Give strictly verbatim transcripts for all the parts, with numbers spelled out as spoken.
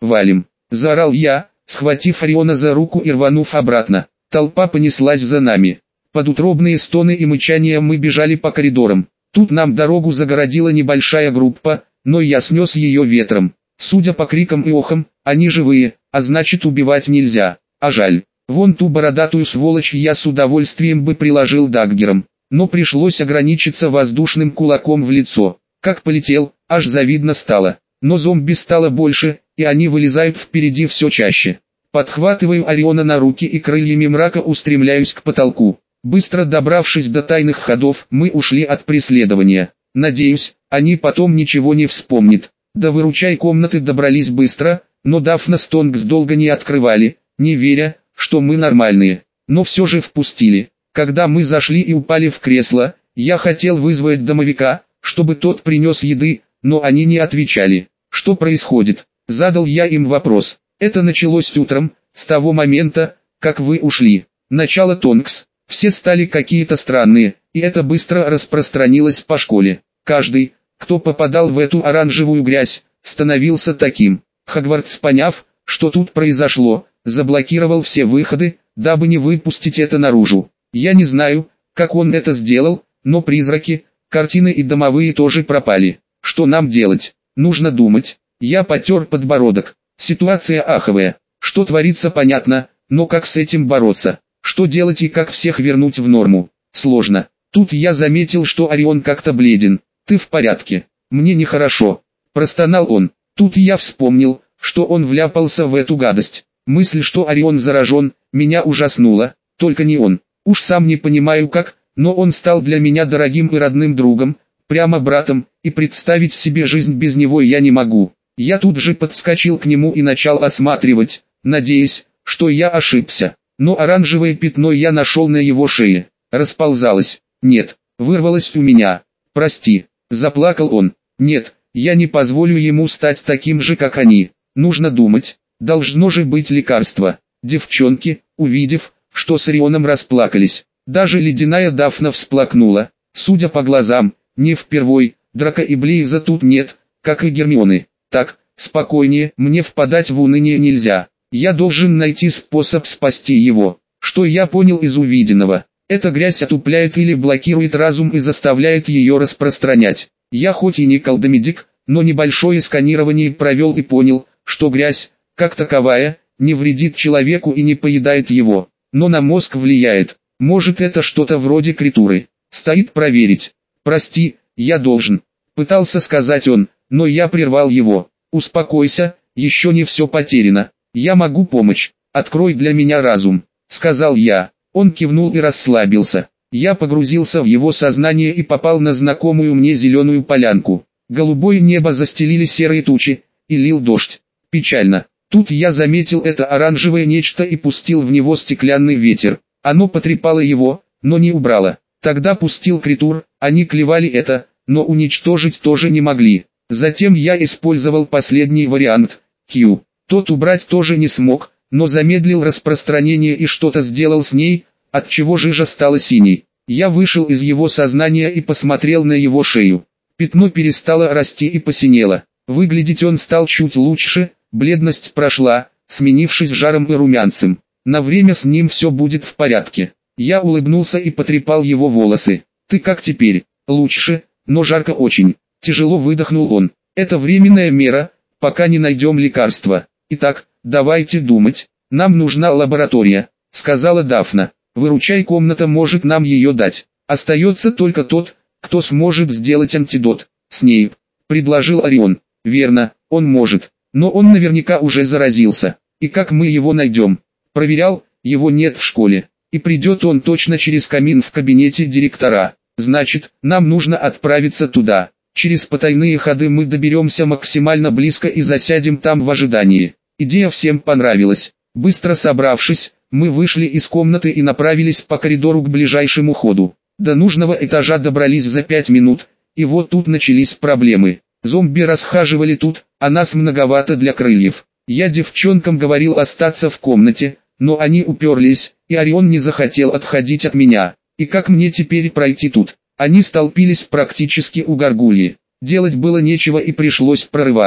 валим!» – заорал я, схватив Ориона за руку и рванув обратно. Толпа понеслась за нами. Под утробные стоны и мычания мы бежали по коридорам. Тут нам дорогу загородила небольшая группа, но я снес ее ветром. Судя по крикам и охам, они живые, а значит убивать нельзя. А жаль. Вон ту бородатую сволочь я с удовольствием бы приложил даггером, но пришлось ограничиться воздушным кулаком в лицо. Как полетел, аж завидно стало. Но зомби стало больше, и они вылезают впереди все чаще. Подхватываю Ориона на руки и крыльями мрака устремляюсь к потолку. Быстро добравшись до тайных ходов, мы ушли от преследования. Надеюсь, они потом ничего не вспомнят. До выручай комнаты добрались быстро, но Дафна с Тонкс долго не открывали, не веря, что мы нормальные. Но все же впустили. Когда мы зашли и упали в кресло, я хотел вызвать домовика, чтобы тот принес еды, но они не отвечали. «Что происходит?» – задал я им вопрос. «Это началось утром, с того момента, как вы ушли. Начало Тонкс. Все стали какие-то странные, и это быстро распространилось по школе. Каждый, кто попадал в эту оранжевую грязь, становился таким. Хогвартс, поняв, что тут произошло, заблокировал все выходы, дабы не выпустить это наружу. Я не знаю, как он это сделал, но призраки, картины и домовые тоже пропали. Что нам делать? Нужно думать». Я потер подбородок. Ситуация аховая. Что творится, понятно, но как с этим бороться? Что делать и как всех вернуть в норму? Сложно. Тут я заметил, что Орион как-то бледен. «Ты в порядке?» «Мне нехорошо», – простонал он. Тут я вспомнил, что он вляпался в эту гадость. Мысль, что Орион заражен, меня ужаснула. Только не он. Уж сам не понимаю как, но он стал для меня дорогим и родным другом, прямо братом, и представить себе жизнь без него я не могу. Я тут же подскочил к нему и начал осматривать, надеясь, что я ошибся. Но оранжевое пятно я нашел на его шее. Расползалось. Нет, вырвалось у меня. «Прости», — заплакал он. «Нет, я не позволю ему стать таким же, как они. Нужно думать. Должно же быть лекарство». Девчонки, увидев, что с Орионом расплакались. Даже ледяная Дафна всплакнула. Судя по глазам, не впервой, Драко и Блейза тут нет, как и Гермионы. Так, спокойнее, мне впадать в уныние нельзя. Я должен найти способ спасти его. Что я понял из увиденного? Эта грязь отупляет или блокирует разум и заставляет ее распространять. Я хоть и не колдомедик, но небольшое сканирование провел и понял, что грязь, как таковая, не вредит человеку и не поедает его, но на мозг влияет. Может, это что-то вроде критуры. Стоит проверить. «Прости, я должен», — пытался сказать он, но я прервал его. «Успокойся, еще не все потеряно. Я могу помочь. Открой для меня разум», — сказал я. Он кивнул и расслабился. Я погрузился в его сознание и попал на знакомую мне зеленую полянку. Голубое небо застелили серые тучи, и лил дождь. Печально. Тут я заметил это оранжевое нечто и пустил в него стеклянный ветер. Оно потрепало его, но не убрало. Тогда пустил критур, они клевали это, но уничтожить тоже не могли. Затем я использовал последний вариант, Q. Тот убрать тоже не смог, но замедлил распространение и что-то сделал с ней, отчего жижа стала синей. Я вышел из его сознания и посмотрел на его шею. Пятно перестало расти и посинело. Выглядеть он стал чуть лучше, бледность прошла, сменившись жаром и румянцем. На время с ним все будет в порядке. Я улыбнулся и потрепал его волосы. «Ты как теперь?» «Лучше, но жарко очень». Тяжело выдохнул он. «Это временная мера, пока не найдем лекарства. Итак, давайте думать. Нам нужна лаборатория», — сказала Дафна. «Выручай комната может нам ее дать. Остается только тот, кто сможет сделать антидот». «Снейп», — предложил Орион. «Верно, он может, но он наверняка уже заразился. И как мы его найдем?» «Проверял, его нет в школе. И придет он точно через камин в кабинете директора. Значит, нам нужно отправиться туда. Через потайные ходы мы доберемся максимально близко и засядем там в ожидании». Идея всем понравилась. Быстро собравшись, мы вышли из комнаты и направились по коридору к ближайшему ходу. До нужного этажа добрались за пять минут, и вот тут начались проблемы. Зомби расхаживали тут, а нас многовато для крыльев. Я девчонкам говорил остаться в комнате, но они уперлись, и Орион не захотел отходить от меня. И как мне теперь пройти тут? Они столпились практически у горгульи. Делать было нечего и пришлось прорываться.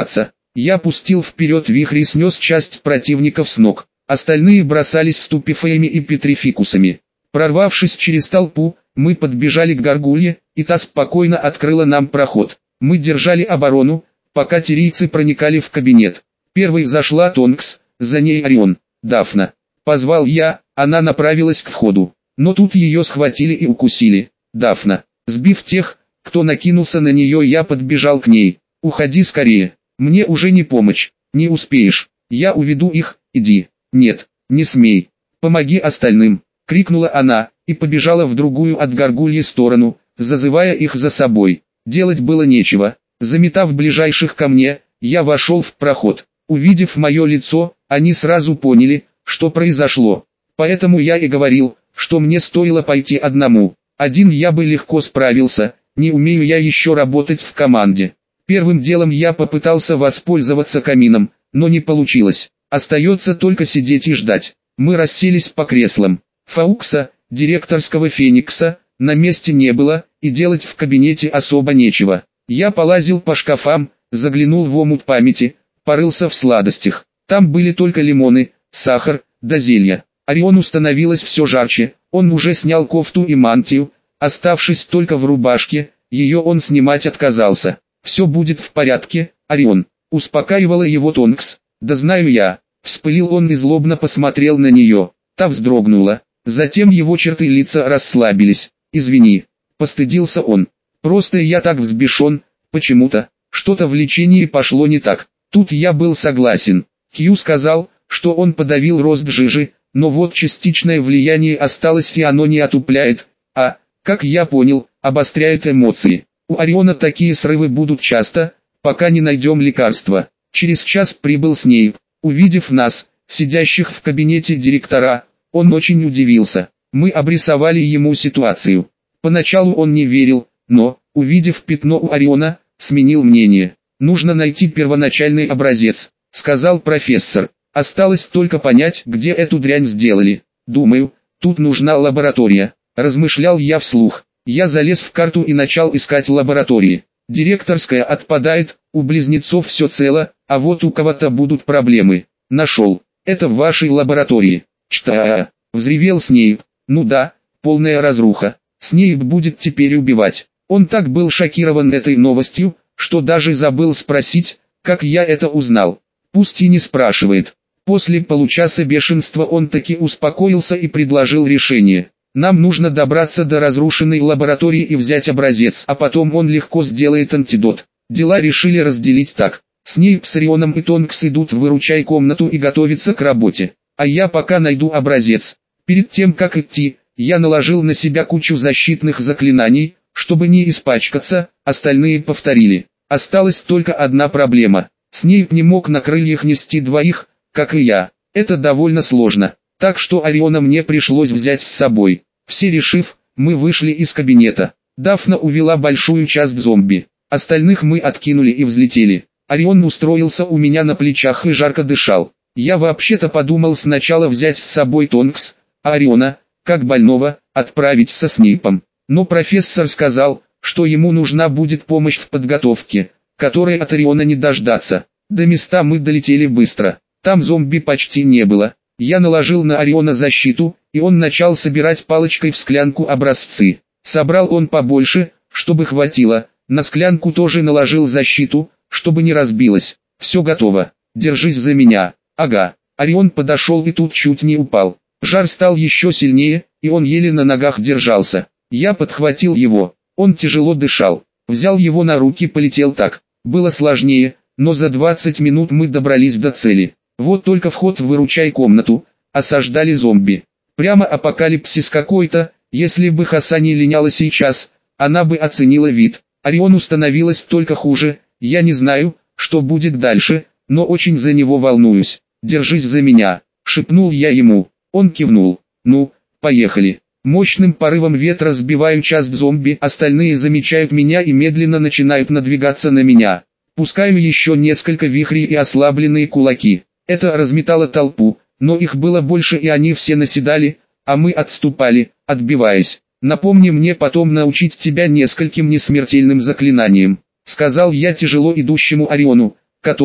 Я пустил вперед вихрь и снес часть противников с ног. Остальные бросались ступифеями и петрификусами. Прорвавшись через толпу, мы подбежали к горгулье, и та спокойно открыла нам проход. Мы держали оборону, пока тирийцы проникали в кабинет. Первой зашла Тонкс, за ней Орион. «Дафна!» Позвал я, она направилась к входу. Но тут ее схватили и укусили. «Дафна!» Сбив тех, кто накинулся на нее, я подбежал к ней. «Уходи скорее, мне уже не помочь, не успеешь, я уведу их, иди». «Нет, не смей, помоги остальным!» Крикнула она, и побежала в другую от горгульи сторону, зазывая их за собой. Делать было нечего. Заметав ближайших ко мне, я вошел в проход. Увидев мое лицо, они сразу поняли, что произошло. Поэтому я и говорил, что мне стоило пойти одному. Один я бы легко справился, не умею я еще работать в команде. Первым делом я попытался воспользоваться камином, но не получилось. Остается только сидеть и ждать. Мы расселись по креслам. Фаукса, директорского Феникса, на месте не было, и делать в кабинете особо нечего. Я полазил по шкафам, заглянул в омут памяти, порылся в сладостях. Там были только лимоны, сахар, да зелья. Ориону становилось все жарче, он уже снял кофту и мантию, оставшись только в рубашке, ее он снимать отказался. «Все будет в порядке, Орион», — успокаивала его Тонкс. «Да знаю я», — вспылил он и злобно посмотрел на нее. Та вздрогнула, затем его черты лица расслабились. «Извини», — постыдился он. «Просто я так взбешен, почему-то, что-то в лечении пошло не так». Тут я был согласен. Кью сказал, что он подавил рост жижи, но вот частичное влияние осталось и оно не отупляет, а, как я понял, обостряет эмоции. У Ориона такие срывы будут часто, пока не найдем лекарства. Через час прибыл Снейп. Увидев нас, сидящих в кабинете директора, он очень удивился. Мы обрисовали ему ситуацию. Поначалу он не верил, но, увидев пятно у Ориона, сменил мнение. «Нужно найти первоначальный образец», — сказал профессор. «Осталось только понять, где эту дрянь сделали. Думаю, тут нужна лаборатория», — размышлял я вслух. Я залез в карту и начал искать лаборатории. Директорская отпадает, у близнецов все цело, а вот у кого-то будут проблемы. Нашел. Это в вашей лаборатории. «Чта!» — взревел Снейп. «Ну да, полная разруха. Снейп будет теперь убивать». Он так был шокирован этой новостью, что даже забыл спросить, как я это узнал. Пусть и не спрашивает. После получаса бешенства он таки успокоился и предложил решение. «Нам нужно добраться до разрушенной лаборатории и взять образец, а потом он легко сделает антидот». Дела решили разделить так. Снейп с Орионом и Тонкс идут в выручай комнату и готовятся к работе. А я пока найду образец. Перед тем как идти, я наложил на себя кучу защитных заклинаний, чтобы не испачкаться, остальные повторили. Осталась только одна проблема. Снейп не мог на крыльях нести двоих, как и я. Это довольно сложно, так что Ориона мне пришлось взять с собой. Все решив, мы вышли из кабинета. Дафна увела большую часть зомби. Остальных мы откинули и взлетели. Орион устроился у меня на плечах и жарко дышал. Я вообще-то подумал сначала взять с собой Тонкс, а Ориона, как больного, отправить со Снейпом. Но профессор сказал, что ему нужна будет помощь в подготовке, которой от Ориона не дождаться. До места мы долетели быстро. Там зомби почти не было. Я наложил на Ориона защиту, и он начал собирать палочкой в склянку образцы. Собрал он побольше, чтобы хватило. На склянку тоже наложил защиту, чтобы не разбилась. Все готово. Держись за меня. Ага. Орион подошел и тут чуть не упал. Жар стал еще сильнее, и он еле на ногах держался. Я подхватил его. Он тяжело дышал. Взял его на руки, полетел так. Было сложнее, но за двадцать минут мы добрались до цели. Вот только вход в выручай комнату, осаждали зомби. Прямо апокалипсис какой-то. Если бы Хасани линяла сейчас, она бы оценила вид. Ориону становилось только хуже. Я не знаю, что будет дальше, но очень за него волнуюсь. «Держись за меня», — шепнул я ему. Он кивнул. «Ну, поехали». Мощным порывом ветра сбиваю часть зомби, остальные замечают меня и медленно начинают надвигаться на меня. Пускаю еще несколько вихрей и ослабленные кулаки. Это разметало толпу, но их было больше и они все наседали, а мы отступали, отбиваясь. «Напомни мне потом научить тебя нескольким несмертельным заклинаниям», — сказал я тяжело идущему Ориону, который,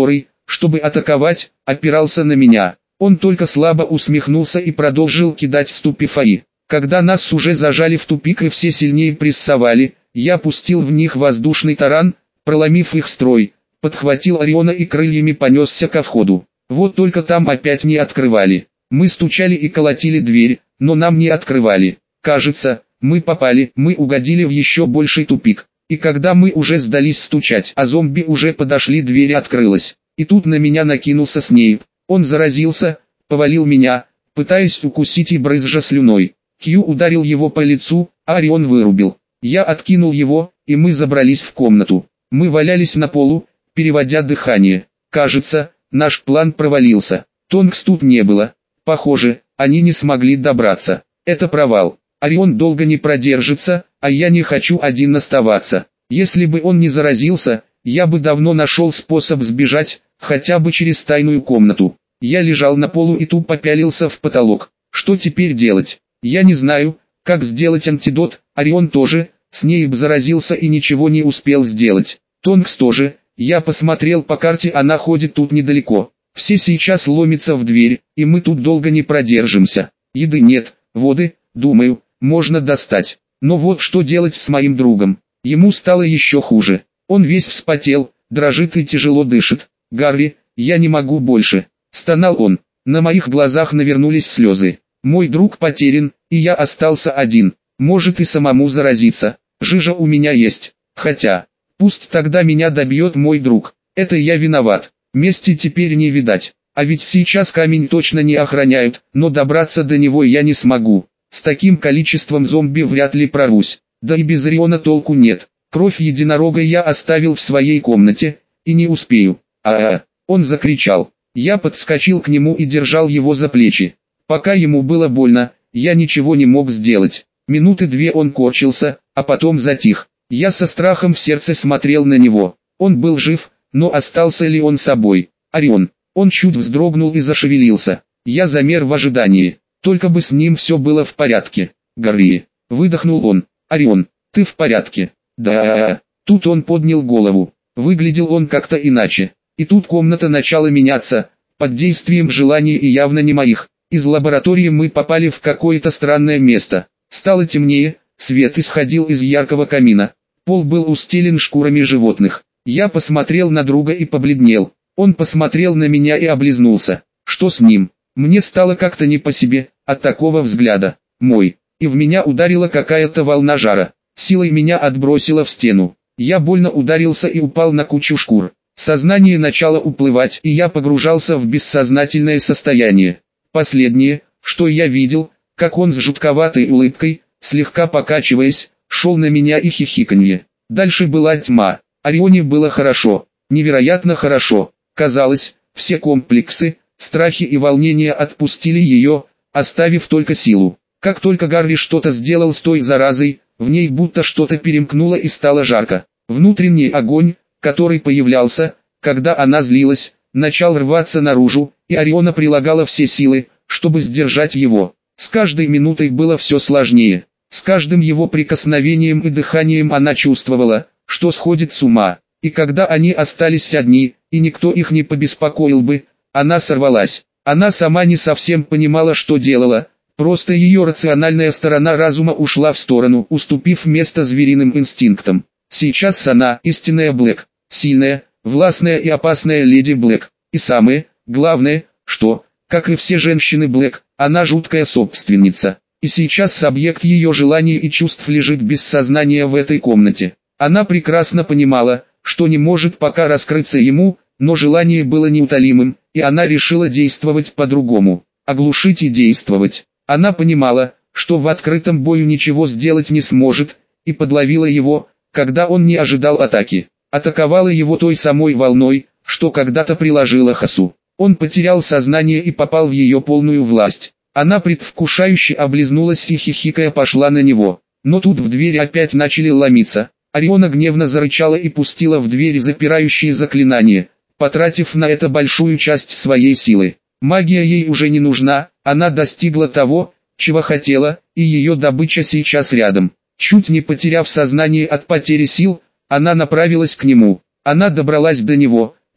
чтобы атаковать, опирался на меня. Он только слабо усмехнулся и продолжил кидать ступефаи. Когда нас уже зажали в тупик и все сильнее прессовали, я пустил в них воздушный таран, проломив их строй, подхватил Ориона и крыльями понесся ко входу. Вот только там опять не открывали. Мы стучали и колотили дверь, но нам не открывали. Кажется, мы попали, мы угодили в еще больший тупик. И когда мы уже сдались стучать, а зомби уже подошли, дверь открылась. И тут на меня накинулся Снейп. Он заразился, повалил меня, пытаясь укусить и брызжа слюной. Кью ударил его по лицу, а Орион вырубил. Я откинул его, и мы забрались в комнату. Мы валялись на полу, переводя дыхание. Кажется, наш план провалился. Тонкс тут не было. Похоже, они не смогли добраться. Это провал. Орион долго не продержится, а я не хочу один оставаться. Если бы он не заразился, я бы давно нашел способ сбежать, хотя бы через тайную комнату. Я лежал на полу и тупо пялился в потолок. Что теперь делать? Я не знаю, как сделать антидот. Орион тоже, Снейп заразился и ничего не успел сделать. Тонкс тоже. Я посмотрел по карте, она ходит тут недалеко. Все сейчас ломятся в дверь, и мы тут долго не продержимся. Еды нет, воды, думаю, можно достать. Но вот что делать с моим другом? Ему стало еще хуже. Он весь вспотел, дрожит и тяжело дышит. «Гарри, я не могу больше», — стонал он. На моих глазах навернулись слезы. Мой друг потерян, и я остался один. Может и самому заразиться. Жижа у меня есть. Хотя, пусть тогда меня добьет мой друг. Это я виноват. Мести теперь не видать. А ведь сейчас камень точно не охраняют, но добраться до него я не смогу. С таким количеством зомби вряд ли прорвусь. Да и без Ориона толку нет. Кровь единорога я оставил в своей комнате, и не успею. А-а-а, он закричал. Я подскочил к нему и держал его за плечи. Пока ему было больно, я ничего не мог сделать. Минуты две он корчился, а потом затих. Я со страхом в сердце смотрел на него. Он был жив, но остался ли он собой? Орион. Он чуть вздрогнул и зашевелился. Я замер в ожидании. Только бы с ним все было в порядке. Гарри. Выдохнул он. Орион, ты в порядке? Да. Тут он поднял голову. Выглядел он как-то иначе. И тут комната начала меняться, под действием желаний и явно не моих. Из лаборатории мы попали в какое-то странное место. Стало темнее, свет исходил из яркого камина. Пол был устелен шкурами животных. Я посмотрел на друга и побледнел. Он посмотрел на меня и облизнулся. Что с ним? Мне стало как-то не по себе, от такого взгляда. Мой. И в меня ударила какая-то волна жара. Силой меня отбросило в стену. Я больно ударился и упал на кучу шкур. Сознание начало уплывать, и я погружался в бессознательное состояние. Последнее, что я видел, как он с жутковатой улыбкой, слегка покачиваясь, шел на меня и хихиканье. Дальше была тьма. Орионе было хорошо, невероятно хорошо. Казалось, все комплексы, страхи и волнения отпустили ее, оставив только силу. Как только Гарри что-то сделал с той заразой, в ней будто что-то перемкнуло и стало жарко. Внутренний огонь, который появлялся, когда она злилась, начал рваться наружу, и Ориона прилагала все силы, чтобы сдержать его. С каждой минутой было все сложнее. С каждым его прикосновением и дыханием она чувствовала, что сходит с ума. И когда они остались одни, и никто их не побеспокоил бы, она сорвалась. Она сама не совсем понимала, что делала, просто ее рациональная сторона разума ушла в сторону, уступив место звериным инстинктам. Сейчас она истинная Блэк, сильная, властная и опасная леди Блэк. И самое главное, что, как и все женщины Блэк, она жуткая собственница. И сейчас объект ее желаний и чувств лежит без сознания в этой комнате. Она прекрасно понимала, что не может пока раскрыться ему, но желание было неутолимым, и она решила действовать по-другому. Оглушить и действовать. Она понимала, что в открытом бою ничего сделать не сможет, и подловила его, когда он не ожидал атаки. Атаковала его той самой волной, что когда-то приложила Хасу. Он потерял сознание и попал в ее полную власть. Она предвкушающе облизнулась и хихикая пошла на него. Но тут в дверь опять начали ломиться. Ориона гневно зарычала и пустила в дверь запирающие заклинания, потратив на это большую часть своей силы. Магия ей уже не нужна, она достигла того, чего хотела, и ее добыча сейчас рядом. Чуть не потеряв сознание от потери сил, она направилась к нему. Она добралась до него,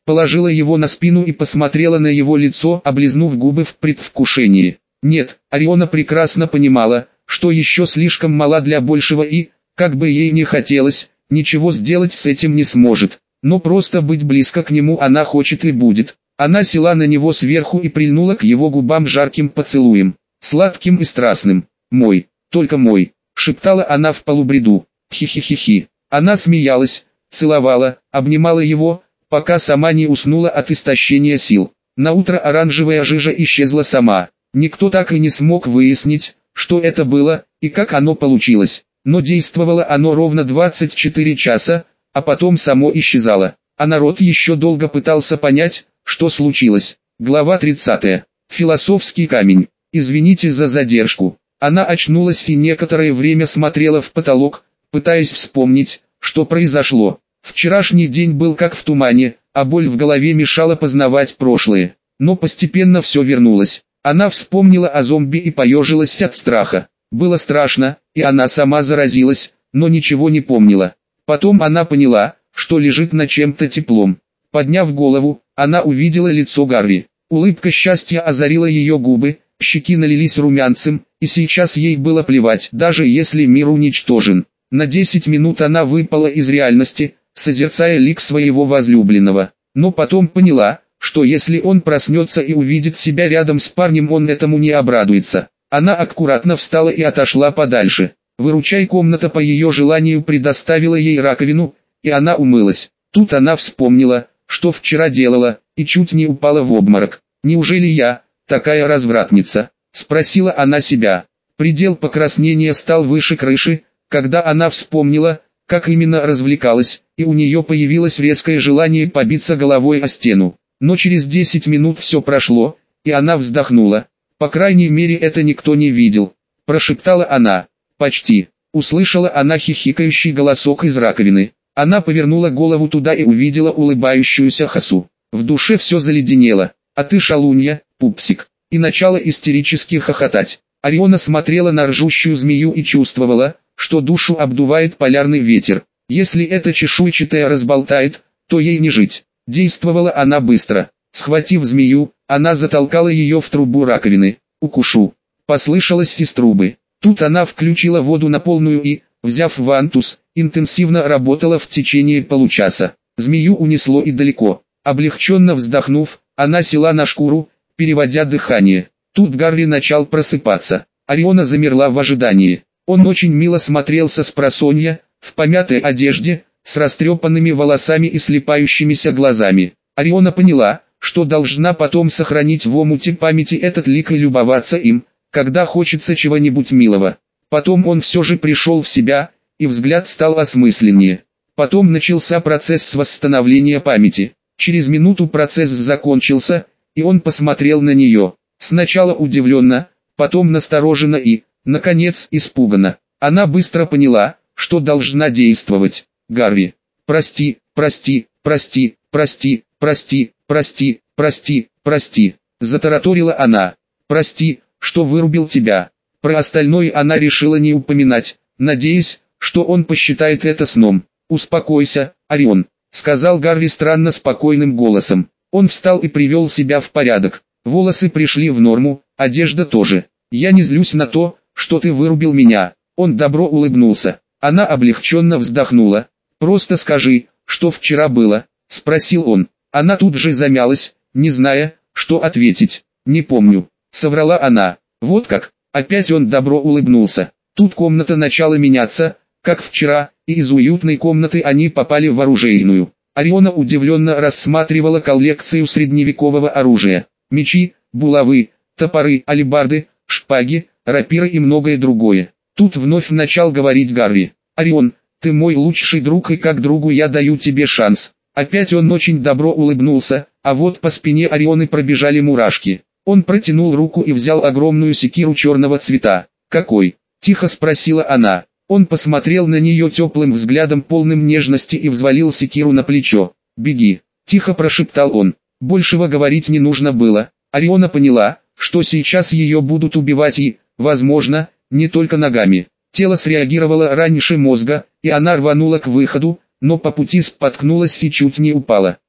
положила его на спину и посмотрела на его лицо, облизнув губы в предвкушении. Нет, Ориона прекрасно понимала, что еще слишком мала для большего и, как бы ей не хотелось, ничего сделать с этим не сможет. Но просто быть близко к нему она хочет и будет. Она села на него сверху и прильнула к его губам жарким поцелуем, сладким и страстным. «Мой, только мой», — шептала она в полубреду. Хи-хи-хи-хи. Она смеялась, целовала, обнимала его, пока сама не уснула от истощения сил. Наутро оранжевая жижа исчезла сама. Никто так и не смог выяснить, что это было и как оно получилось. Но действовало оно ровно двадцать четыре часа, а потом само исчезало. А народ еще долго пытался понять, что случилось. Глава тридцатая. Философский камень. Извините за задержку. Она очнулась и некоторое время смотрела в потолок, пытаясь вспомнить, что произошло. Вчерашний день был как в тумане, а боль в голове мешала познавать прошлое. Но постепенно все вернулось. Она вспомнила о зомби и поежилась от страха. Было страшно, и она сама заразилась, но ничего не помнила. Потом она поняла, что лежит на чем-то теплом. Подняв голову, она увидела лицо Гарри. Улыбка счастья озарила ее губы, щеки налились румянцем, и сейчас ей было плевать, даже если мир уничтожен. На десять минут она выпала из реальности, созерцая лик своего возлюбленного. Но потом поняла, что если он проснется и увидит себя рядом с парнем, он этому не обрадуется. Она аккуратно встала и отошла подальше. Выручай комната по ее желанию предоставила ей раковину, и она умылась. Тут она вспомнила, что вчера делала, и чуть не упала в обморок. «Неужели я, такая развратница?» – спросила она себя. Предел покраснения стал выше крыши, когда она вспомнила, как именно развлекалась, и у нее появилось резкое желание побиться головой о стену. Но через десять минут все прошло, и она вздохнула. «По крайней мере это никто не видел», – прошептала она. «Почти». Услышала она хихикающий голосок из раковины. Она повернула голову туда и увидела улыбающуюся Хасу. В душе все заледенело. «А ты шалунья, пупсик». И начала истерически хохотать. Ориона смотрела на ржущую змею и чувствовала, что душу обдувает полярный ветер. Если эта чешуйчатая разболтает, то ей не жить. Действовала она быстро. Схватив змею, она затолкала ее в трубу раковины. «Укушу!» Послышалось из трубы. Тут она включила воду на полную и, взяв вантус, интенсивно работала в течение получаса. Змею унесло и далеко. Облегченно вздохнув, она села на шкуру, переводя дыхание. Тут Гарри начал просыпаться. Ориона замерла в ожидании. Он очень мило смотрелся с просонья, в помятой одежде, с растрепанными волосами и слепающимися глазами. Ориона поняла, что должна потом сохранить в омуте памяти этот лик и любоваться им, когда хочется чего-нибудь милого. Потом он все же пришел в себя, и взгляд стал осмысленнее. Потом начался процесс восстановления памяти. Через минуту процесс закончился, и он посмотрел на нее. Сначала удивленно, потом настороженно и, наконец, испуганно. Она быстро поняла, что должна действовать. «Гарри, прости, прости, прости, прости, прости, прости, прости, прости», затараторила она. «Прости, что вырубил тебя». Про остальное она решила не упоминать, надеясь, что он посчитает это сном. «Успокойся, Орион», — сказал Гарри странно спокойным голосом. Он встал и привел себя в порядок. Волосы пришли в норму, одежда тоже. «Я не злюсь на то, что ты вырубил меня». Он добро улыбнулся. Она облегченно вздохнула. «Просто скажи, что вчера было?» — спросил он. Она тут же замялась, не зная, что ответить. «Не помню», — соврала она. «Вот как?» Опять он добро улыбнулся. Тут комната начала меняться, как вчера, и из уютной комнаты они попали в оружейную. Ориона удивленно рассматривала коллекцию средневекового оружия. Мечи, булавы, топоры, алебарды, шпаги, рапиры и многое другое. Тут вновь начал говорить Гарри. «Орион, ты мой лучший друг, и как другу я даю тебе шанс». Опять он очень добро улыбнулся, а вот по спине Орионы пробежали мурашки. Он протянул руку и взял огромную секиру черного цвета. «Какой?» – тихо спросила она. Он посмотрел на нее теплым взглядом, полным нежности, и взвалил секиру на плечо. «Беги», – тихо прошептал он. Большего говорить не нужно было. Ориона поняла, что сейчас ее будут убивать и, возможно, не только ногами. Тело среагировало раньше мозга, и она рванула к выходу, но по пути споткнулась и чуть не упала.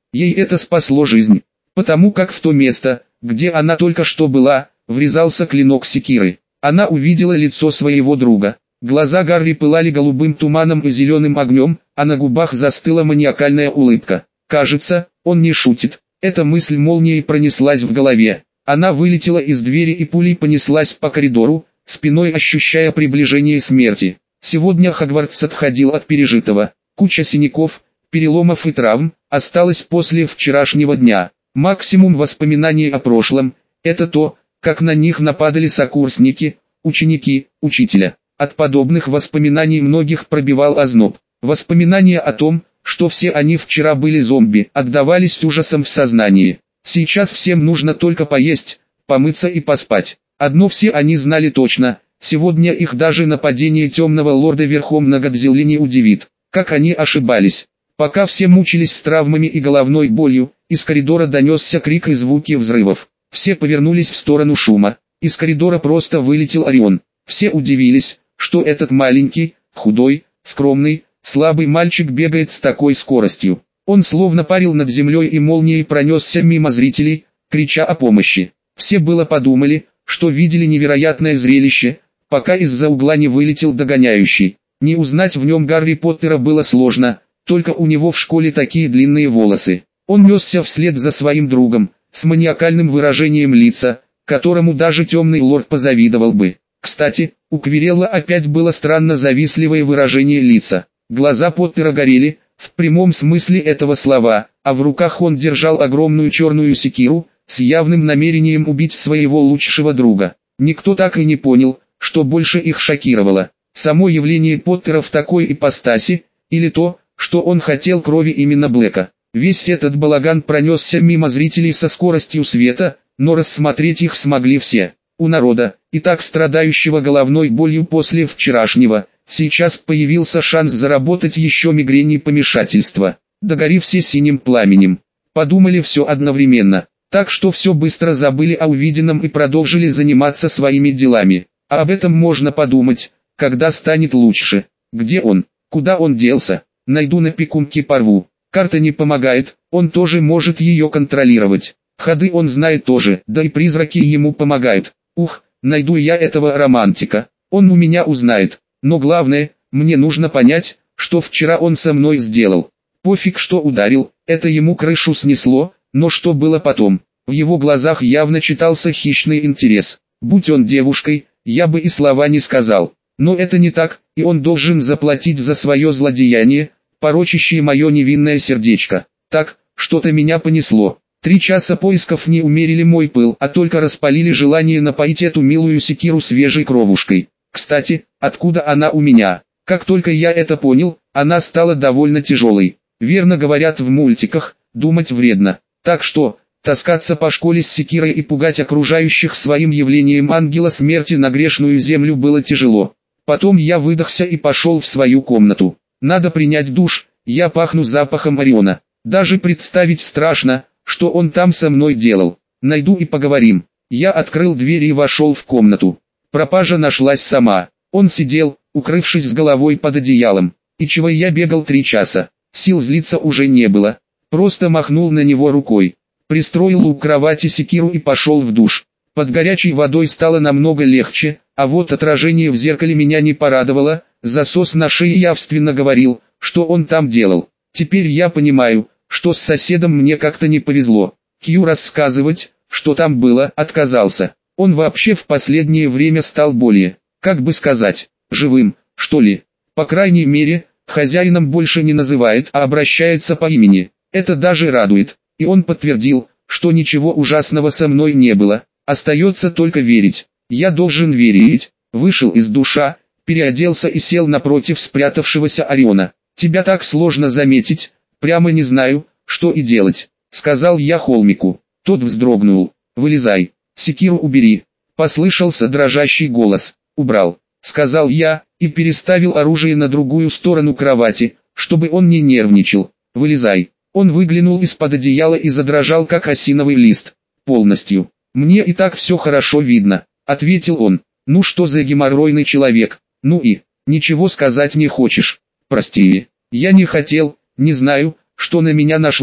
Ей это спасло жизнь, потому как в то место, где она только что была, врезался клинок секиры. Она увидела лицо своего друга. Глаза Гарри пылали голубым туманом и зеленым огнем, а на губах застыла маниакальная улыбка. Кажется, он не шутит. Эта мысль молнией пронеслась в голове. Она вылетела из двери и пулей понеслась по коридору, спиной ощущая приближение смерти. Сегодня Хогвартс отходил от пережитого. Куча синяков, переломов и травм осталась после вчерашнего дня. Максимум воспоминаний о прошлом – это то, как на них нападали сокурсники, ученики, учителя. От подобных воспоминаний многих пробивал озноб. Воспоминания о том, что все они вчера были зомби, отдавались ужасом в сознании. Сейчас всем нужно только поесть, помыться и поспать. Одно все они знали точно, сегодня их даже нападение темного лорда верхом на Годзилле не удивит. Как они ошибались. Пока все мучились с травмами и головной болью, из коридора донесся крик и звуки взрывов. Все повернулись в сторону шума. Из коридора просто вылетел Орион. Все удивились, что этот маленький, худой, скромный, слабый мальчик бегает с такой скоростью. Он словно парил над землей и молнией пронесся мимо зрителей, крича о помощи. Все было подумали, что видели невероятное зрелище, пока из-за угла не вылетел догоняющий. Не узнать в нем Гарри Поттера было сложно, только у него в школе такие длинные волосы. Он несся вслед за своим другом, с маниакальным выражением лица, которому даже темный лорд позавидовал бы. Кстати, у Квирелла опять было странно завистливое выражение лица. Глаза Поттера горели, в прямом смысле этого слова, а в руках он держал огромную черную секиру, с явным намерением убить своего лучшего друга. Никто так и не понял, что больше их шокировало. Само явление Поттера в такой ипостаси, или то, что он хотел крови именно Блэка. Весь этот балаган пронесся мимо зрителей со скоростью света, но рассмотреть их смогли все. У народа, и так страдающего головной болью после вчерашнего, сейчас появился шанс заработать еще мигрень и помешательство. Догори все синим пламенем. Подумали все одновременно, так что все быстро забыли о увиденном и продолжили заниматься своими делами. А об этом можно подумать, когда станет лучше. Где он? Куда он делся? Найду на пекунке порву. Карта не помогает, он тоже может ее контролировать. Ходы он знает тоже, да и призраки ему помогают. Ух, найду я этого романтика. Он у меня узнает. Но главное, мне нужно понять, что вчера он со мной сделал. Пофиг, что ударил, это ему крышу снесло, но что было потом? В его глазах явно читался хищный интерес. Будь он девушкой, я бы и слова не сказал. Но это не так, и он должен заплатить за свое злодеяние, порочащее мое невинное сердечко. Так, что-то меня понесло. Три часа поисков не умерили мой пыл, а только распалили желание напоить эту милую секиру свежей кровушкой. Кстати, откуда она у меня? Как только я это понял, она стала довольно тяжелой. Верно говорят в мультиках, думать вредно. Так что, таскаться по школе с секирой и пугать окружающих своим явлением ангела смерти на грешную землю было тяжело. Потом я выдохся и пошел в свою комнату. Надо принять душ, я пахну запахом Ориона. Даже представить страшно, что он там со мной делал. Найду и поговорим. Я открыл дверь и вошел в комнату. Пропажа нашлась сама. Он сидел, укрывшись с головой под одеялом. И чего я бегал три часа. Сил злиться уже не было. Просто махнул на него рукой. Пристроил у кровати секиру и пошел в душ. Под горячей водой стало намного легче, а вот отражение в зеркале меня не порадовало. Засос на шее явственно говорил, что он там делал. Теперь я понимаю, что с соседом мне как-то не повезло. Кью рассказывать, что там было, отказался. Он вообще в последнее время стал более, как бы сказать, живым, что ли. По крайней мере, хозяином больше не называет, а обращается по имени. Это даже радует. И он подтвердил, что ничего ужасного со мной не было. Остается только верить. Я должен верить. Вышел из душа, переоделся и сел напротив спрятавшегося Ориона. Тебя так сложно заметить, прямо не знаю, что и делать, сказал я холмику. Тот вздрогнул. Вылезай, секиру убери. Послышался дрожащий голос. Убрал, сказал я, и переставил оружие на другую сторону кровати, чтобы он не нервничал. Вылезай. Он выглянул из-под одеяла и задрожал как осиновый лист. Полностью. Мне и так все хорошо видно, ответил он. Ну что за геморройный человек? Ну и, ничего сказать не хочешь. Прости, я не хотел, не знаю, что на меня нашло.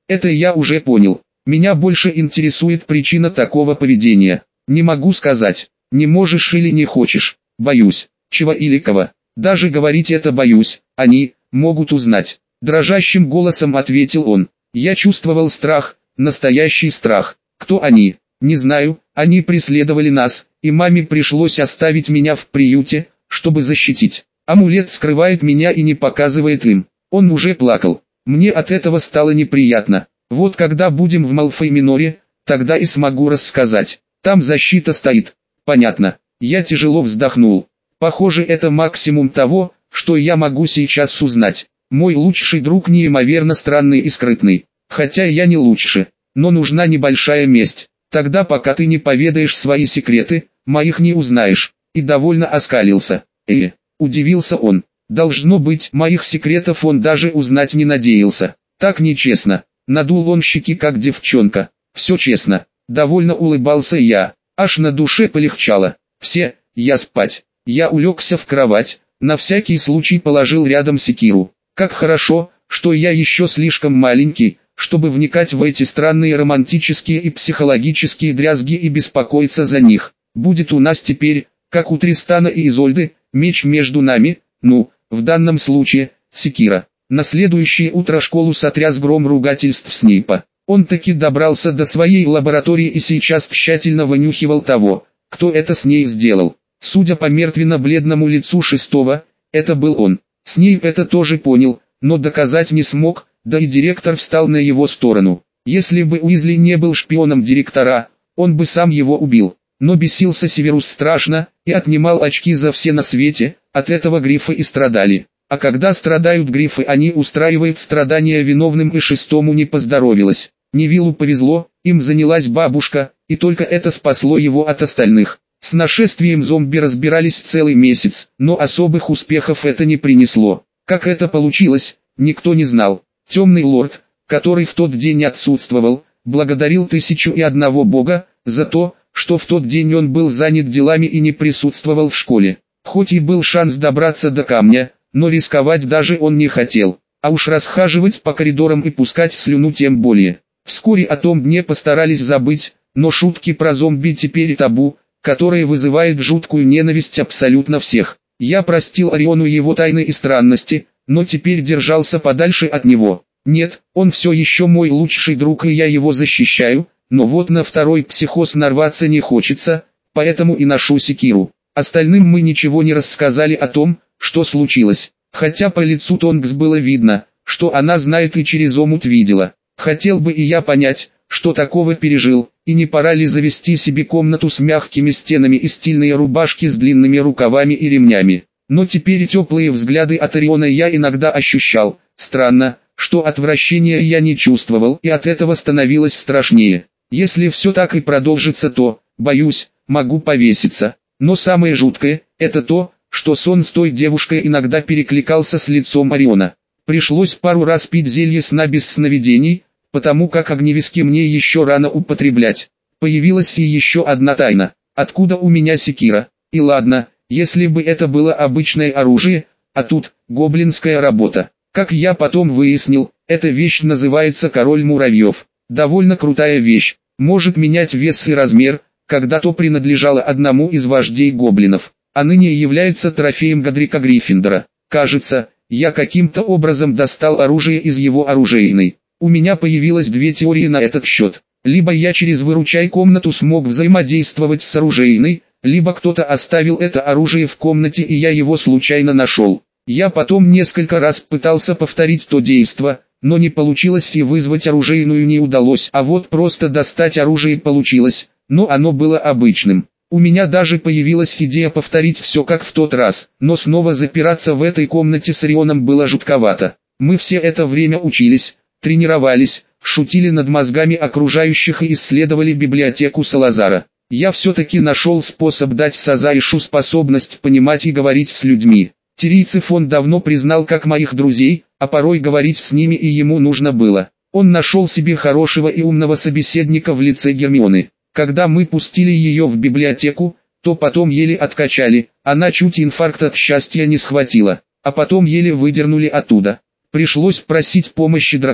Это я уже понял. Меня больше интересует причина такого поведения. Не могу сказать. Не можешь или не хочешь. Боюсь. Чего или кого? Даже говорить это боюсь. Они могут узнать. Дрожащим голосом ответил он. Я чувствовал страх, настоящий страх. Кто они? Не знаю. Они преследовали нас, и маме пришлось оставить меня в приюте, чтобы защитить. Амулет скрывает меня и не показывает им. Он уже плакал. Мне от этого стало неприятно. Вот когда будем в Малфой-Миноре, тогда и смогу рассказать. Там защита стоит. Понятно. Я тяжело вздохнул. Похоже, это максимум того, что я могу сейчас узнать. Мой лучший друг неимоверно странный и скрытный. Хотя я не лучше. Но нужна небольшая месть. Тогда пока ты не поведаешь свои секреты, моих не узнаешь. И довольно оскалился. Э, удивился он. Должно быть, моих секретов он даже узнать не надеялся. Так нечестно. Надул он щеки как девчонка. Все честно. Довольно улыбался я. Аж на душе полегчало. Все, я спать. Я улегся в кровать, на всякий случай положил рядом секиру. Как хорошо, что я еще слишком маленький, чтобы вникать в эти странные романтические и психологические дрязги и беспокоиться за них. Будет у нас теперь, как у Тристана и Изольды, меч между нами, ну, в данном случае, секира. На следующее утро школу сотряс гром ругательств Снейпа. Он таки добрался до своей лаборатории и сейчас тщательно вынюхивал того, кто это с ней сделал. Судя по мертвенно-бледному лицу шестого, это был он. Снейп это тоже понял, но доказать не смог, да и директор встал на его сторону. Если бы Уизли не был шпионом директора, он бы сам его убил. Но бесился Северус страшно, и отнимал очки за все на свете, от этого грифы и страдали. А когда страдают грифы, они устраивают страдания виновным, и шестому не поздоровилось. Невиллу повезло, им занялась бабушка, и только это спасло его от остальных. С нашествием зомби разбирались целый месяц, но особых успехов это не принесло. Как это получилось, никто не знал. Темный лорд, который в тот день отсутствовал, благодарил тысячу и одного бога, за то, что в тот день он был занят делами и не присутствовал в школе. Хоть и был шанс добраться до камня, но рисковать даже он не хотел. А уж расхаживать по коридорам и пускать слюну тем более. Вскоре о том дне постарались забыть, но шутки про зомби теперь табу, которое вызывает жуткую ненависть абсолютно всех. Я простил Ориону его тайны и странности, но теперь держался подальше от него. Нет, он все еще мой лучший друг и я его защищаю, но вот на второй психоз нарваться не хочется, поэтому и ношу секиру. Остальным мы ничего не рассказали о том, что случилось, хотя по лицу Тонгс было видно, что она знает и через омут видела. Хотел бы и я понять, что такого пережил, и не пора ли завести себе комнату с мягкими стенами и стильные рубашки с длинными рукавами и ремнями. Но теперь теплые взгляды от Ориона я иногда ощущал. Странно, что отвращения я не чувствовал, и от этого становилось страшнее. Если все так и продолжится, то, боюсь, могу повеситься. Но самое жуткое, это то, что сон с той девушкой иногда перекликался с лицом Ориона. Пришлось пару раз пить зелье сна без сновидений, потому как огневиски мне еще рано употреблять. Появилась и еще одна тайна. Откуда у меня секира? И ладно, если бы это было обычное оружие, а тут гоблинская работа. Как я потом выяснил, эта вещь называется Король Муравьев. Довольно крутая вещь, может менять вес и размер, когда-то принадлежала одному из вождей гоблинов, а ныне является трофеем Годрика Гриффиндора. Кажется, я каким-то образом достал оружие из его оружейной. У меня появилось две теории на этот счет. Либо я через выручай-комнату смог взаимодействовать с оружейной, либо кто-то оставил это оружие в комнате и я его случайно нашел. Я потом несколько раз пытался повторить то действо, но не получилось и вызвать оружейную не удалось, а вот просто достать оружие получилось, но оно было обычным. У меня даже появилась идея повторить все как в тот раз, но снова запираться в этой комнате с Орионом было жутковато. Мы все это время учились, тренировались, шутили над мозгами окружающих и исследовали библиотеку Салазара. Я все-таки нашел способ дать Сазаишу способность понимать и говорить с людьми. Тирийцев он давно признал как моих друзей, а порой говорить с ними и ему нужно было. Он нашел себе хорошего и умного собеседника в лице Гермионы. Когда мы пустили ее в библиотеку, то потом еле откачали, она чуть инфаркт от счастья не схватила, а потом еле выдернули оттуда. Пришлось просить помощи Драка,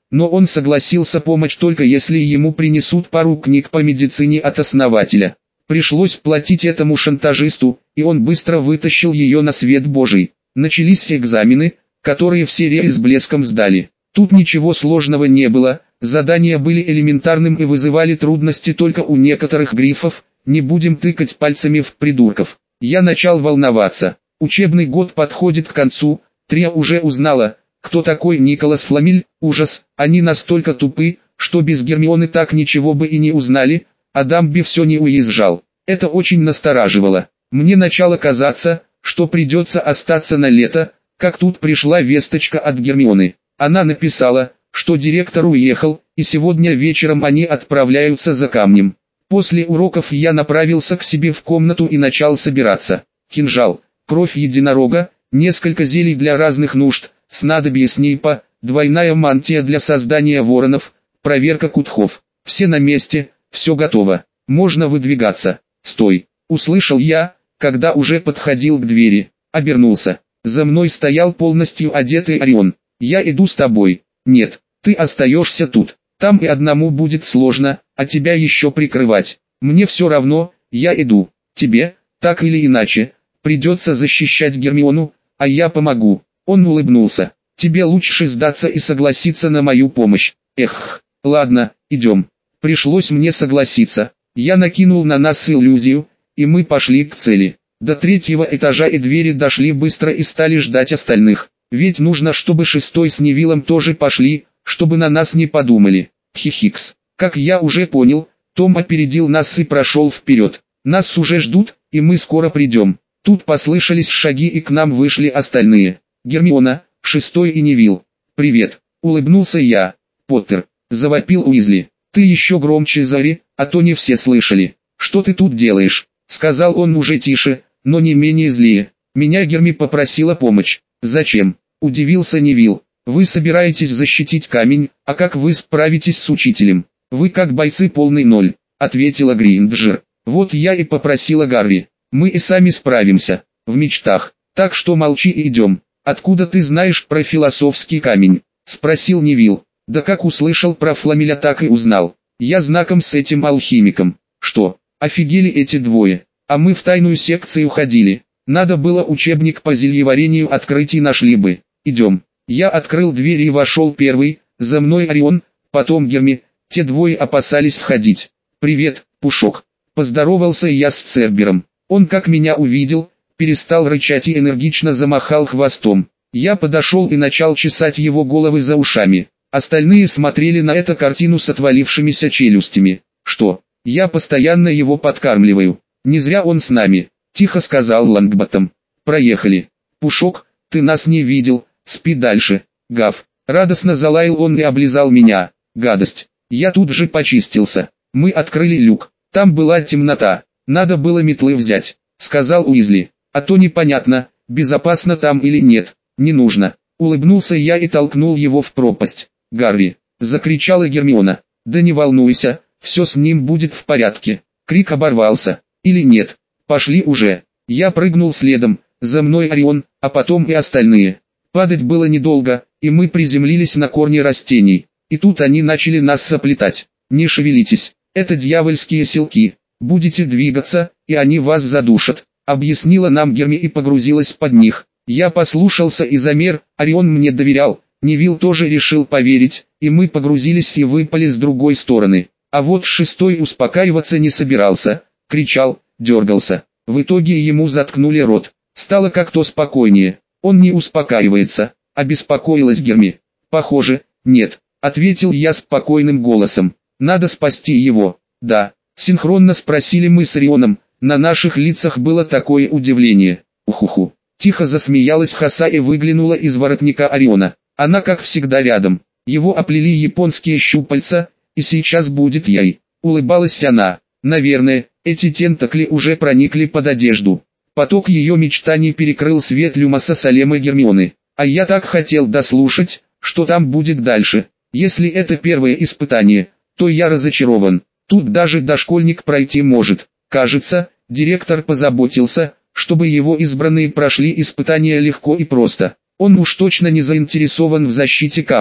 но он согласился помочь только если ему принесут пару книг по медицине от основателя. Пришлось платить этому шантажисту, и он быстро вытащил ее на свет Божий. Начались экзамены, которые все реи с блеском сдали. Тут ничего сложного не было, задания были элементарным и вызывали трудности только у некоторых грифов, не будем тыкать пальцами в придурков. Я начал волноваться. Учебный год подходит к концу, Трия уже узнала, кто такой Николас Фламель, ужас, они настолько тупы, что без Гермионы так ничего бы и не узнали, а Дамби все не уезжал. Это очень настораживало. Мне начало казаться, что придется остаться на лето, как тут пришла весточка от Гермионы. Она написала, что директор уехал, и сегодня вечером они отправляются за камнем. После уроков я направился к себе в комнату и начал собираться. Кинжал, кровь единорога, несколько зелий для разных нужд, снадобье Снейпа, двойная мантия для создания воронов, проверка кутхов. Все на месте, все готово. Можно выдвигаться. Стой, услышал я, когда уже подходил к двери. Обернулся. За мной стоял полностью одетый Орион. Я иду с тобой. Нет, ты остаешься тут. Там и одному будет сложно, а тебя еще прикрывать. Мне все равно, я иду. Тебе, так или иначе, придется защищать Гермиону, а я помогу. Он улыбнулся. Тебе лучше сдаться и согласиться на мою помощь. Эх, ладно, идем. Пришлось мне согласиться. Я накинул на нас иллюзию, и мы пошли к цели. До третьего этажа и двери дошли быстро и стали ждать остальных. Ведь нужно, чтобы шестой с Невиллом тоже пошли, чтобы на нас не подумали. Хихикс. Как я уже понял, Том опередил нас и прошел вперед. Нас уже ждут, и мы скоро придем. Тут послышались шаги и к нам вышли остальные. Гермиона, шестой и Невилл. «Привет», — улыбнулся я. «Поттер», — завопил Уизли. «Ты еще громче заори, а то не все слышали». «Что ты тут делаешь?» — сказал он уже тише, но не менее злее. «Меня Герми попросила помочь». «Зачем?» — удивился Невилл. «Вы собираетесь защитить камень, а как вы справитесь с учителем?» «Вы как бойцы полный ноль», — ответила Гринджер. «Вот я и попросила Гарри. Мы и сами справимся. В мечтах. Так что молчи и идем». «Откуда ты знаешь про философский камень?» — спросил Невилл. «Да как услышал про Фламеля, так и узнал. Я знаком с этим алхимиком». «Что, офигели эти двое? А мы в тайную секцию ходили. Надо было учебник по зельеварению открыть и нашли бы. Идем». Я открыл дверь и вошел первый, за мной Орион, потом Герми, те двое опасались входить. «Привет, Пушок», — поздоровался я с Цербером. Он как меня увидел, перестал рычать и энергично замахал хвостом. Я подошел и начал чесать его головы за ушами. Остальные смотрели на эту картину с отвалившимися челюстями. «Что? Я постоянно его подкармливаю. Не зря он с нами», — тихо сказал Лонгботтом. «Проехали. Пушок, ты нас не видел, спи дальше». «Гав». Радостно залаял он и облизал меня. «Гадость». Я тут же почистился. Мы открыли люк. Там была темнота. Надо было метлы взять, сказал Уизли. А то непонятно, безопасно там или нет. Не нужно. Улыбнулся я и толкнул его в пропасть. «Гарри!» — закричала Гермиона. «Да не волнуйся, все с ним будет в порядке». Крик оборвался. «Или нет? Пошли уже». Я прыгнул следом, за мной Орион, а потом и остальные. Падать было недолго, и мы приземлились на корни растений. И тут они начали нас соплетать. «Не шевелитесь, это дьявольские селки. Будете двигаться, и они вас задушат», — объяснила нам Герми и погрузилась под них. Я послушался и замер, Орион мне доверял, Невилл тоже решил поверить, и мы погрузились и выпали с другой стороны. А вот шестой успокаиваться не собирался, кричал, дергался. В итоге ему заткнули рот. Стало как-то спокойнее. «Он не успокаивается», — обеспокоилась Герми. «Похоже, нет», — ответил я спокойным голосом. «Надо спасти его». «Да», — синхронно спросили мы с Орионом, на наших лицах было такое удивление. «Ухуху». Тихо засмеялась Хаса и выглянула из воротника Ориона. Она как всегда рядом. Его оплели японские щупальца, и сейчас будет яй. Улыбалась она. Наверное, эти тентакли уже проникли под одежду. Поток ее мечтаний перекрыл свет люмоса Салема Гермионы. А я так хотел дослушать, что там будет дальше. Если это первое испытание, то я разочарован. Тут даже дошкольник пройти может. Кажется, директор позаботился, чтобы его избранные прошли испытания легко и просто. Он уж точно не заинтересован в защите камня.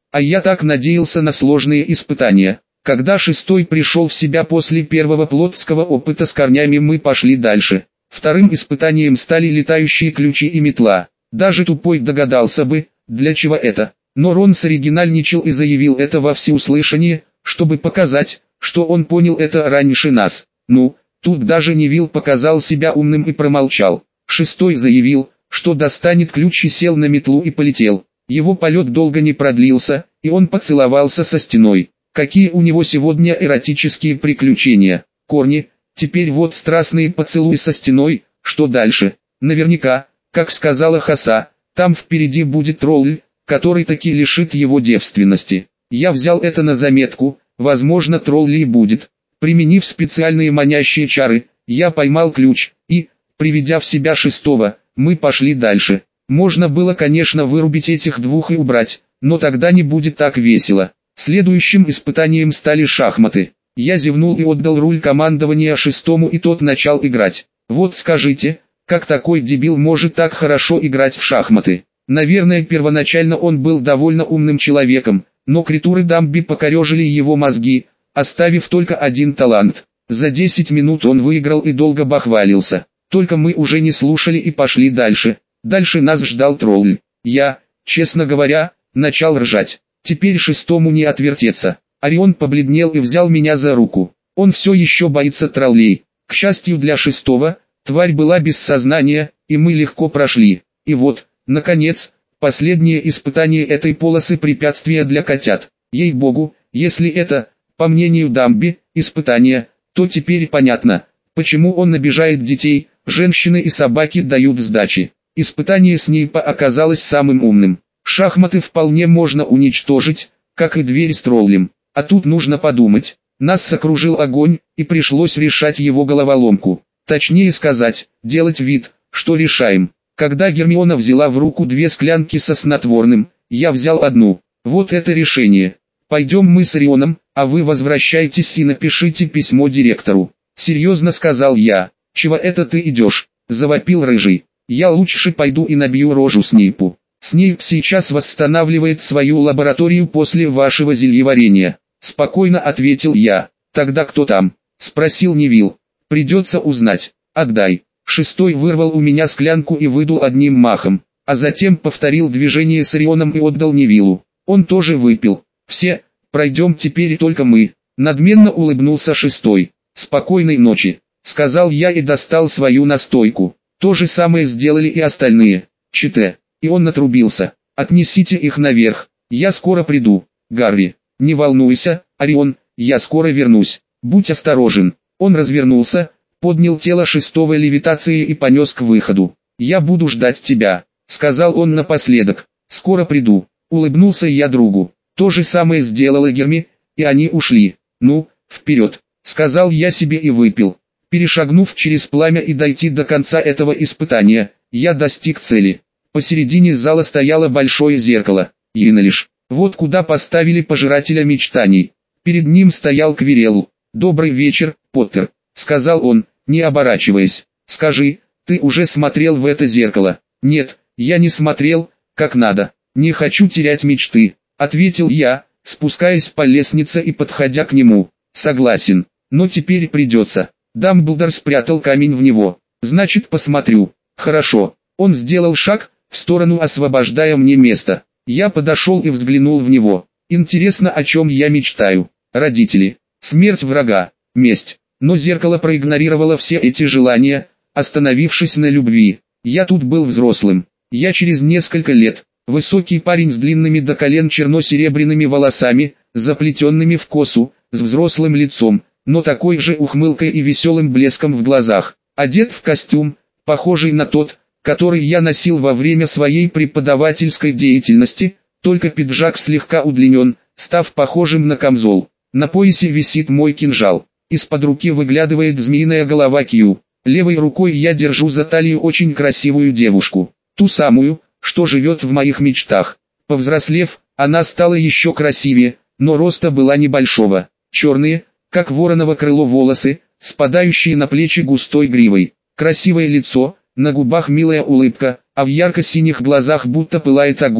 А я так надеялся на сложные испытания. Когда шестой пришел в себя после первого плотского опыта с корнями, мы пошли дальше. Вторым испытанием стали летающие ключи и метла. Даже тупой догадался бы, для чего это. Но Рон соригинальничал и заявил это во всеуслышание, чтобы показать, что он понял это раньше нас. Ну, тут даже Невилл показал себя умным и промолчал. Шестой заявил, что достанет ключ и сел на метлу и полетел. Его полет долго не продлился, и он поцеловался со стеной. Какие у него сегодня эротические приключения. Корни, теперь вот страстные поцелуи со стеной, что дальше? Наверняка, как сказала Хаса, там впереди будет тролль, который таки лишит его девственности. Я взял это на заметку, возможно тролль и будет. Применив специальные манящие чары, я поймал ключ, и, приведя в себя шестого, мы пошли дальше. Можно было, конечно, вырубить этих двух и убрать, но тогда не будет так весело. Следующим испытанием стали шахматы. Я зевнул и отдал руль командования шестому, и тот начал играть. Вот скажите, как такой дебил может так хорошо играть в шахматы? Наверное, первоначально он был довольно умным человеком, но критуры Дамби покорежили его мозги, оставив только один талант. За десять минут он выиграл и долго бахвалился. Только мы уже не слушали и пошли дальше. Дальше нас ждал тролль. Я, честно говоря, начал ржать. Теперь шестому не отвертеться. Орион побледнел и взял меня за руку. Он все еще боится троллей. К счастью для шестого, тварь была без сознания, и мы легко прошли. И вот, наконец, последнее испытание этой полосы препятствия для котят. Ей-богу, если это, по мнению Дамби, испытание, то теперь понятно, почему он обижает детей, женщины и собаки дают сдачи. Испытание Снейпа оказалось самым умным. Шахматы вполне можно уничтожить, как и дверь с троллем. А тут нужно подумать. Нас окружил огонь, и пришлось решать его головоломку. Точнее сказать, делать вид, что решаем. Когда Гермиона взяла в руку две склянки со снотворным, я взял одну. Вот это решение. Пойдем мы с Орионом, а вы возвращайтесь и напишите письмо директору. Серьезно сказал я. Чего это ты идешь? Завопил Рыжий. Я лучше пойду и набью рожу Снейпу. Снейп сейчас восстанавливает свою лабораторию после вашего зельеварения. Спокойно ответил я. Тогда кто там? Спросил Невилл. Придется узнать. Отдай. Шестой вырвал у меня склянку и выдул одним махом, а затем повторил движение с Орионом и отдал Невиллу. Он тоже выпил. Все, пройдем теперь только мы. Надменно улыбнулся Шестой. Спокойной ночи, сказал я и достал свою настойку. То же самое сделали и остальные. Чите. И он натрубился. Отнесите их наверх. Я скоро приду. Гарри, не волнуйся, Орион, я скоро вернусь. Будь осторожен. Он развернулся, поднял тело шестого левитацией и понес к выходу. Я буду ждать тебя, сказал он напоследок. Скоро приду. Улыбнулся я другу. То же самое сделала Герми, и они ушли. Ну, вперед, сказал я себе и выпил. Перешагнув через пламя и дойти до конца этого испытания, я достиг цели. Посередине зала стояло большое зеркало. Йеннелиш. Вот куда поставили пожирателя мечтаний. Перед ним стоял Квирелл. «Добрый вечер, Поттер», — сказал он, не оборачиваясь. «Скажи, ты уже смотрел в это зеркало?» «Нет, я не смотрел, как надо. Не хочу терять мечты», — ответил я, спускаясь по лестнице и подходя к нему. «Согласен, но теперь придется». Дамблдор спрятал камень в него. «Значит, посмотрю». «Хорошо». Он сделал шаг в сторону, освобождая мне место. Я подошел и взглянул в него. Интересно, о чем я мечтаю. Родители, смерть врага, месть. Но зеркало проигнорировало все эти желания, остановившись на любви. Я тут был взрослым. Я через несколько лет, высокий парень с длинными до колен черно-серебряными волосами, заплетенными в косу, с взрослым лицом, но такой же ухмылкой и веселым блеском в глазах, одет в костюм, похожий на тот, который я носил во время своей преподавательской деятельности, только пиджак слегка удлинен, став похожим на камзол. На поясе висит мой кинжал. Из-под руки выглядывает змеиная голова Кью. Левой рукой я держу за талию очень красивую девушку. Ту самую, что живет в моих мечтах. Повзрослев, она стала еще красивее, но роста была небольшого. Черные, как вороново крыло волосы, спадающие на плечи густой гривой. Красивое лицо, на губах милая улыбка, а в ярко-синих глазах будто пылает огонь.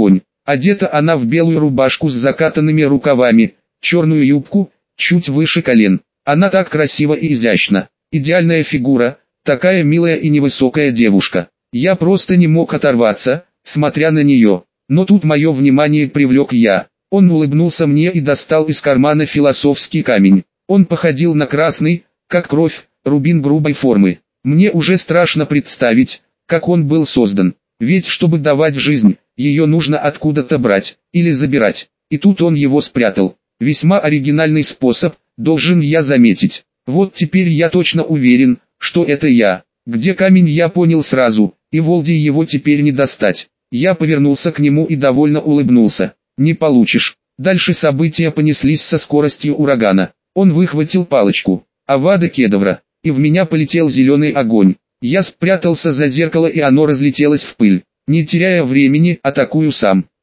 Одета она в белую рубашку с закатанными рукавами, черную юбку, чуть выше колен. Она так красива и изящна. Идеальная фигура, такая милая и невысокая девушка. Я просто не мог оторваться, смотря на нее. Но тут мое внимание привлек я. Он улыбнулся мне и достал из кармана философский камень. Он походил на красный, как кровь, рубин грубой формы. Мне уже страшно представить, как он был создан. Ведь чтобы давать жизнь, ее нужно откуда-то брать, или забирать. И тут он его спрятал. Весьма оригинальный способ, должен я заметить. Вот теперь я точно уверен, что это я. Где камень, я понял сразу, и Волде его теперь не достать. Я повернулся к нему и довольно улыбнулся. Не получишь. Дальше события понеслись со скоростью урагана. Он выхватил палочку, авада кедавра, и в меня полетел зеленый огонь. Я спрятался за зеркало, и оно разлетелось в пыль. Не теряя времени, атакую сам.